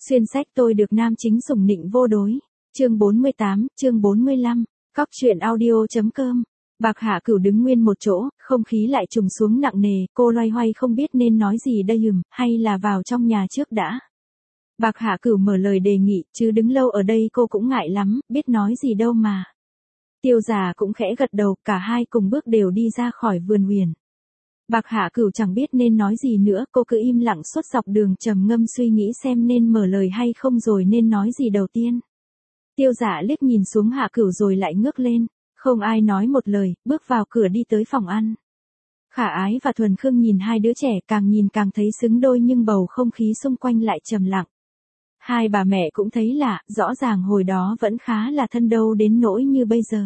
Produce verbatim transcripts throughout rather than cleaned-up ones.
Xuyên sách tôi được nam chính sủng nịnh vô đối. Chương bốn mươi tám, chương bốn mươi lăm. Cóc truyện audio.com. Bạc Hạ Cửu đứng nguyên một chỗ, không khí lại trùng xuống nặng nề, cô loay hoay không biết nên nói gì đây ừm, hay là vào trong nhà trước đã. Bạc Hạ Cửu mở lời đề nghị, chứ đứng lâu ở đây cô cũng ngại lắm, biết nói gì đâu mà. Tiêu Giả cũng khẽ gật đầu, cả hai cùng bước đều đi ra khỏi vườn huyền. Bạc Hạ Cửu chẳng biết nên nói gì nữa, cô cứ im lặng suốt dọc đường trầm ngâm suy nghĩ xem nên mở lời hay không rồi nên nói gì đầu tiên. Tiêu Giả liếc nhìn xuống Hạ Cửu rồi lại ngước lên, không ai nói một lời, bước vào cửa đi tới phòng ăn. Khả Ái và Thuần Khương nhìn hai đứa trẻ càng nhìn càng thấy xứng đôi nhưng bầu không khí xung quanh lại trầm lặng. Hai bà mẹ cũng thấy lạ, rõ ràng hồi đó vẫn khá là thân đâu đến nỗi như bây giờ.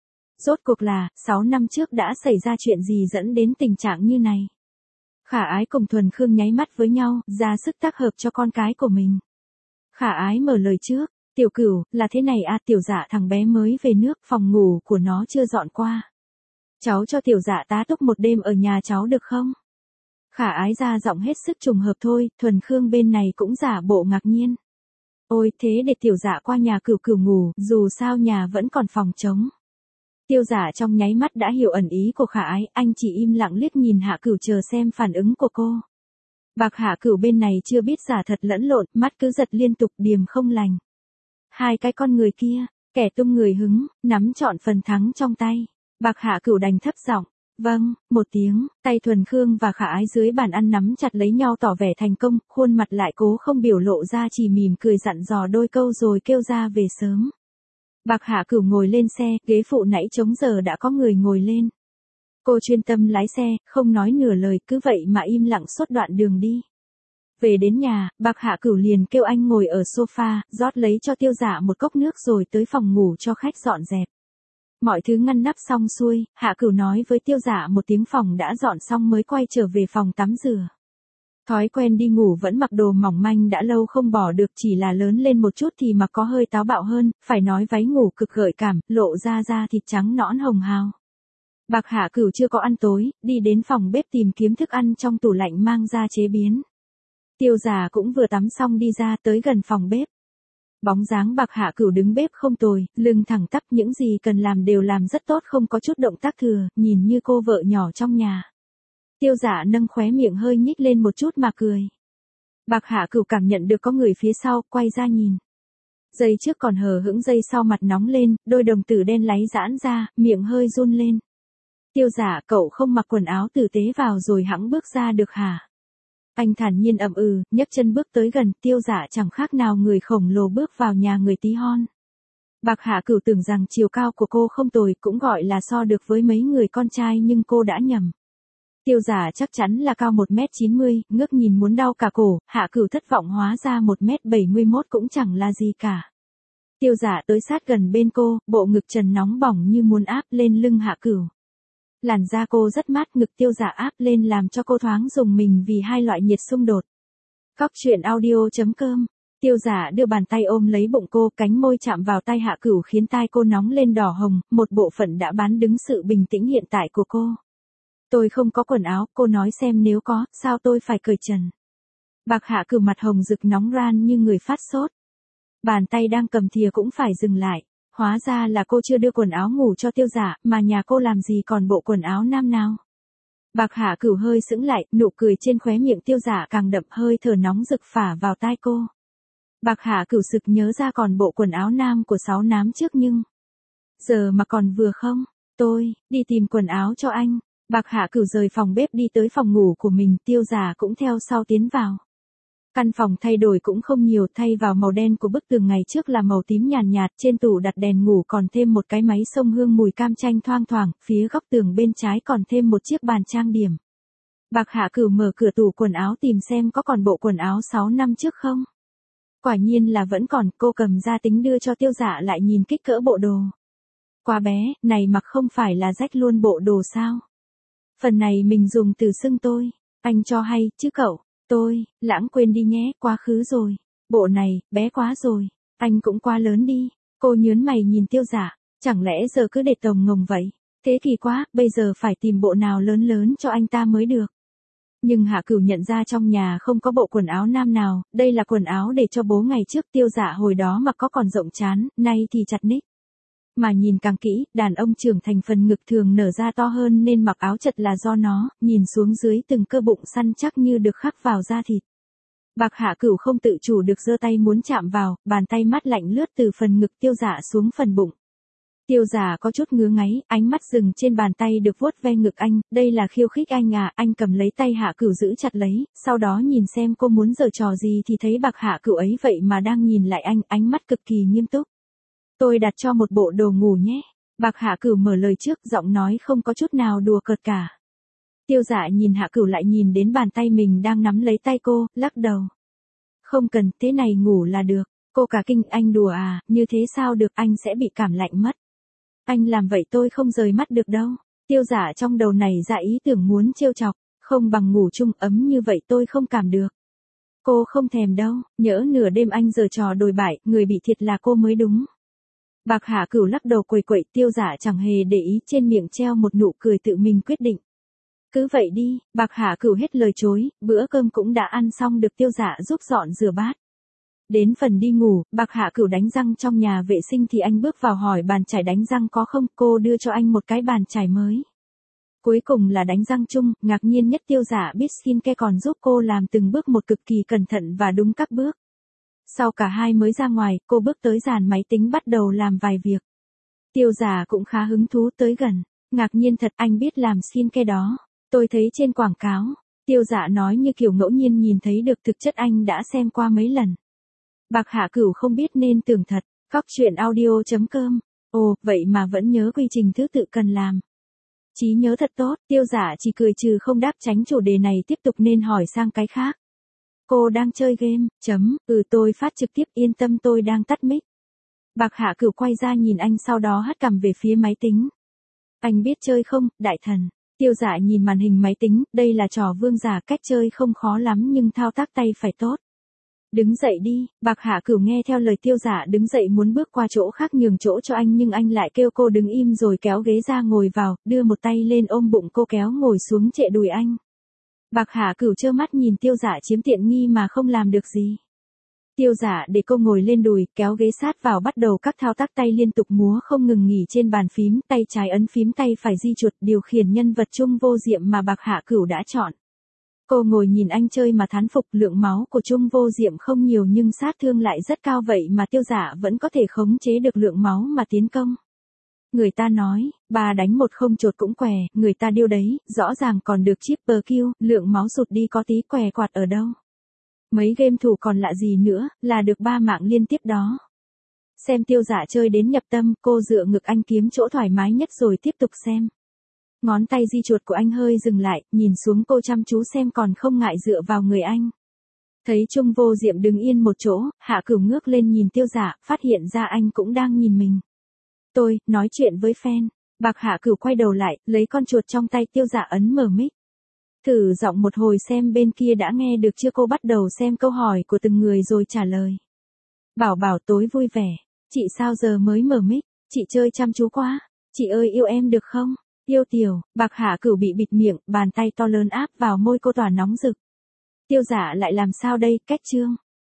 Rốt cuộc là, sáu năm trước đã xảy ra chuyện gì dẫn đến tình trạng như này. Khả Ái cùng Thuần Khương nháy mắt với nhau, ra sức tác hợp cho con cái của mình. Khả Ái mở lời trước, Tiểu Cửu, là thế này à, Tiểu Dạ thằng bé mới về nước, phòng ngủ của nó chưa dọn qua. Cháu cho Tiểu Dạ tá túc một đêm ở nhà cháu được không? Khả Ái ra giọng hết sức trùng hợp thôi, Thuần Khương bên này cũng giả bộ ngạc nhiên. Ôi, thế để Tiểu Dạ qua nhà Cửu Cửu ngủ, dù sao nhà vẫn còn phòng trống. Tiêu Giả trong nháy mắt đã hiểu ẩn ý của Khả Ái, anh chỉ im lặng liếc nhìn Hạ Cửu chờ xem phản ứng của cô. Bạc Hạ Cửu bên này chưa biết giả thật lẫn lộn, mắt cứ giật liên tục điềm không lành. Hai cái con người kia, kẻ tung người hứng, nắm trọn phần thắng trong tay. Bạc Hạ Cửu đành thấp giọng, vâng, một tiếng, tay Thuần Khương và Khả Ái dưới bàn ăn nắm chặt lấy nhau tỏ vẻ thành công, khuôn mặt lại cố không biểu lộ ra chỉ mỉm cười dặn dò đôi câu rồi kêu ra về sớm. Bạc Hạ Cửu ngồi lên xe, ghế phụ nãy trống giờ đã có người ngồi lên. Cô chuyên tâm lái xe, không nói nửa lời, cứ vậy mà im lặng suốt đoạn đường đi. Về đến nhà, Bạc Hạ Cửu liền kêu anh ngồi ở sofa, rót lấy cho Tiêu Giả một cốc nước rồi tới phòng ngủ cho khách dọn dẹp. Mọi thứ ngăn nắp xong xuôi, Hạ Cửu nói với Tiêu Giả một tiếng phòng đã dọn xong mới quay trở về phòng tắm rửa. Thói quen đi ngủ vẫn mặc đồ mỏng manh đã lâu không bỏ được, chỉ là lớn lên một chút thì mặc có hơi táo bạo hơn, phải nói váy ngủ cực gợi cảm, lộ ra da thịt trắng nõn hồng hào. Bạc Hạ Cửu chưa có ăn tối, đi đến phòng bếp tìm kiếm thức ăn trong tủ lạnh mang ra chế biến. Tiêu Giả cũng vừa tắm xong đi ra tới gần phòng bếp. Bóng dáng Bạc Hạ Cửu đứng bếp không tồi, lưng thẳng tắp, những gì cần làm đều làm rất tốt, không có chút động tác thừa, nhìn như cô vợ nhỏ trong nhà. Tiêu Giả nâng khóe miệng hơi nhích lên một chút mà cười. Bạc Hạ Cửu cảm nhận được có người phía sau, quay ra nhìn. Giây trước còn hờ hững, giây sau mặt nóng lên, đôi đồng tử đen láy giãn ra, miệng hơi run lên. Tiêu Giả, cậu không mặc quần áo tử tế vào rồi hẵng bước ra được hả? Anh thản nhiên ậm ừ, nhấc chân bước tới gần. Tiêu Giả chẳng khác nào người khổng lồ bước vào nhà người tí hon. Bạc Hạ Cửu tưởng rằng chiều cao của cô không tồi, cũng gọi là so được với mấy người con trai, nhưng cô đã nhầm. Tiêu Giả chắc chắn là cao một mét chín mươi, ngước nhìn muốn đau cả cổ. Hạ Cửu thất vọng, hóa ra một mét bảy mươi mốt cũng chẳng là gì cả. Tiêu Giả tới sát gần bên cô, bộ ngực trần nóng bỏng như muốn áp lên lưng Hạ Cửu. Làn da cô rất mát, ngực Tiêu Giả áp lên làm cho cô thoáng rùng mình vì hai loại nhiệt xung đột. Cóc truyện audio.com. Tiêu Giả đưa bàn tay ôm lấy bụng cô, cánh môi chạm vào tay Hạ Cửu khiến tai cô nóng lên đỏ hồng, một bộ phận đã bán đứng sự bình tĩnh hiện tại của cô. Tôi không có quần áo, cô nói xem nếu có, sao tôi phải cởi trần. Bạc Hạ Cửu mặt hồng rực nóng ran như người phát sốt. Bàn tay đang cầm thìa cũng phải dừng lại. Hóa ra là cô chưa đưa quần áo ngủ cho Tiêu Giả, mà nhà cô làm gì còn bộ quần áo nam nào. Bạc Hạ Cửu hơi sững lại, nụ cười trên khóe miệng Tiêu Giả càng đậm, hơi thở nóng rực phả vào tai cô. Bạc Hạ Cửu sực nhớ ra còn bộ quần áo nam của sáu năm trước nhưng... Giờ mà còn vừa không? Tôi, đi tìm quần áo cho anh. Bạc Hạ Cửu rời phòng bếp đi tới phòng ngủ của mình, Tiêu Giả cũng theo sau tiến vào. Căn phòng thay đổi cũng không nhiều, thay vào màu đen của bức tường ngày trước là màu tím nhàn nhạt, nhạt, trên tủ đặt đèn ngủ còn thêm một cái máy xông hương mùi cam chanh thoang thoảng, phía góc tường bên trái còn thêm một chiếc bàn trang điểm. Bạc Hạ Cửu mở cửa tủ quần áo tìm xem có còn bộ quần áo sáu năm trước không. Quả nhiên là vẫn còn, cô cầm ra tính đưa cho Tiêu Giả lại nhìn kích cỡ bộ đồ. Quá bé, này mặc không phải là rách luôn bộ đồ sao? Phần này mình dùng từ xưng tôi, anh cho hay, chứ cậu, tôi, lãng quên đi nhé, quá khứ rồi. Bộ này, bé quá rồi, anh cũng quá lớn đi. Cô nhớn mày nhìn Tiêu Giả, chẳng lẽ giờ cứ để tồng ngồng vậy? Thế kỳ quá, bây giờ phải tìm bộ nào lớn lớn cho anh ta mới được. Nhưng Hạ Cửu nhận ra trong nhà không có bộ quần áo nam nào, đây là quần áo để cho bố ngày trước Tiêu Dạ hồi đó mặc có còn rộng trán, nay thì chặt ních. Mà nhìn càng kỹ, đàn ông trưởng thành phần ngực thường nở ra to hơn nên mặc áo chật là do nó, nhìn xuống dưới từng cơ bụng săn chắc như được khắc vào da thịt. Bạc Hạ Cửu không tự chủ được giơ tay muốn chạm vào, bàn tay mát lạnh lướt từ phần ngực Tiêu Dạ xuống phần bụng. Tiêu Dạ có chút ngứa ngáy, ánh mắt dừng trên bàn tay được vuốt ve ngực anh, đây là khiêu khích anh à, anh cầm lấy tay Hạ Cửu giữ chặt lấy, sau đó nhìn xem cô muốn giở trò gì thì thấy Bạc Hạ Cửu ấy vậy mà đang nhìn lại anh, ánh mắt cực kỳ nghiêm túc. Tôi đặt cho một bộ đồ ngủ nhé. Bạc Hạ Cửu mở lời trước, giọng nói không có chút nào đùa cợt cả. Tiêu Dạ nhìn Hạ Cửu lại nhìn đến bàn tay mình đang nắm lấy tay cô, lắc đầu. Không cần, thế này ngủ là được. Cô cả kinh, anh đùa à, như thế sao được, anh sẽ bị cảm lạnh mất. Anh làm vậy tôi không rời mắt được đâu. Tiêu Dạ trong đầu này ra ý tưởng muốn trêu chọc, không bằng ngủ chung ấm như vậy tôi không cảm được. Cô không thèm đâu, nhỡ nửa đêm anh giở trò đồi bại, người bị thiệt là cô mới đúng. Bạc Hạ Cửu lắc đầu quầy quậy, Tiêu Dạ chẳng hề để ý, trên miệng treo một nụ cười tự mình quyết định. Cứ vậy đi, Bạc Hạ Cửu hết lời chối, bữa cơm cũng đã ăn xong được Tiêu Dạ giúp dọn rửa bát. Đến phần đi ngủ, Bạc Hạ Cửu đánh răng trong nhà vệ sinh thì anh bước vào hỏi bàn chải đánh răng có không, cô đưa cho anh một cái bàn chải mới. Cuối cùng là đánh răng chung, ngạc nhiên nhất Tiêu Dạ biết skincare còn giúp cô làm từng bước một cực kỳ cẩn thận và đúng các bước. Sau cả hai mới ra ngoài, cô bước tới dàn máy tính bắt đầu làm vài việc. Tiêu Dạ cũng khá hứng thú tới gần, ngạc nhiên thật, anh biết làm skincare đó. Tôi thấy trên quảng cáo. Tiêu Dạ nói như kiểu ngẫu nhiên nhìn thấy được, thực chất anh đã xem qua mấy lần. Bạc Hạ Cửu không biết nên tưởng thật. Góc truyện audio chấm com. Ồ, vậy mà vẫn nhớ quy trình thứ tự cần làm. Trí nhớ thật tốt, Tiêu Dạ chỉ cười trừ không đáp, tránh chủ đề này tiếp tục nên hỏi sang cái khác. Cô đang chơi game, chấm, ừ tôi phát trực tiếp, yên tâm tôi đang tắt mic. Bạc Hạ Cửu quay ra nhìn anh sau đó hất cằm về phía máy tính. Anh biết chơi không, đại thần? Tiêu Dạ nhìn màn hình máy tính, đây là trò vương giả, cách chơi không khó lắm nhưng thao tác tay phải tốt. Đứng dậy đi, Bạc Hạ Cửu nghe theo lời Tiêu Dạ đứng dậy muốn bước qua chỗ khác nhường chỗ cho anh nhưng anh lại kêu cô đứng im rồi kéo ghế ra ngồi vào, đưa một tay lên ôm bụng cô kéo ngồi xuống trệ đùi anh. Bạc Hạ Cửu trơ mắt nhìn Tiêu Dạ chiếm tiện nghi mà không làm được gì. Tiêu Dạ để cô ngồi lên đùi, kéo ghế sát vào bắt đầu các thao tác tay liên tục múa không ngừng nghỉ trên bàn phím, tay trái ấn phím tay phải di chuột điều khiển nhân vật Trung Vô Diệm mà Bạc Hạ Cửu đã chọn. Cô ngồi nhìn anh chơi mà thán phục, lượng máu của Trung Vô Diệm không nhiều nhưng sát thương lại rất cao, vậy mà Tiêu Dạ vẫn có thể khống chế được lượng máu mà tiến công. Người ta nói, ba đánh một không chột cũng què, người ta điêu đấy, rõ ràng còn được triple kill, lượng máu sụt đi có tí què quạt ở đâu. Mấy game thủ còn lạ gì nữa, là được ba mạng liên tiếp đó. Xem Tiêu Dạ chơi đến nhập tâm, cô dựa ngực anh kiếm chỗ thoải mái nhất rồi tiếp tục xem. Ngón tay di chuột của anh hơi dừng lại, nhìn xuống cô chăm chú xem còn không ngại dựa vào người anh. Thấy Trung Vô Diệm đứng yên một chỗ, Hạ Cửu ngước lên nhìn Tiêu Dạ, phát hiện ra anh cũng đang nhìn mình. Tôi, nói chuyện với fan. Bạc Hạ Cửu quay đầu lại, lấy con chuột trong tay Tiêu Dạ ấn mở mic. Thử giọng một hồi xem bên kia đã nghe được chưa, cô bắt đầu xem câu hỏi của từng người rồi trả lời. Bảo Bảo tối vui vẻ. Chị sao giờ mới mở mic, chị chơi chăm chú quá. Chị ơi yêu em được không? Yêu Tiểu, Bạc Hạ Cửu bị bịt miệng, bàn tay to lớn áp vào môi cô tỏa nóng rực. Tiêu Dạ lại làm sao đây, cách chương.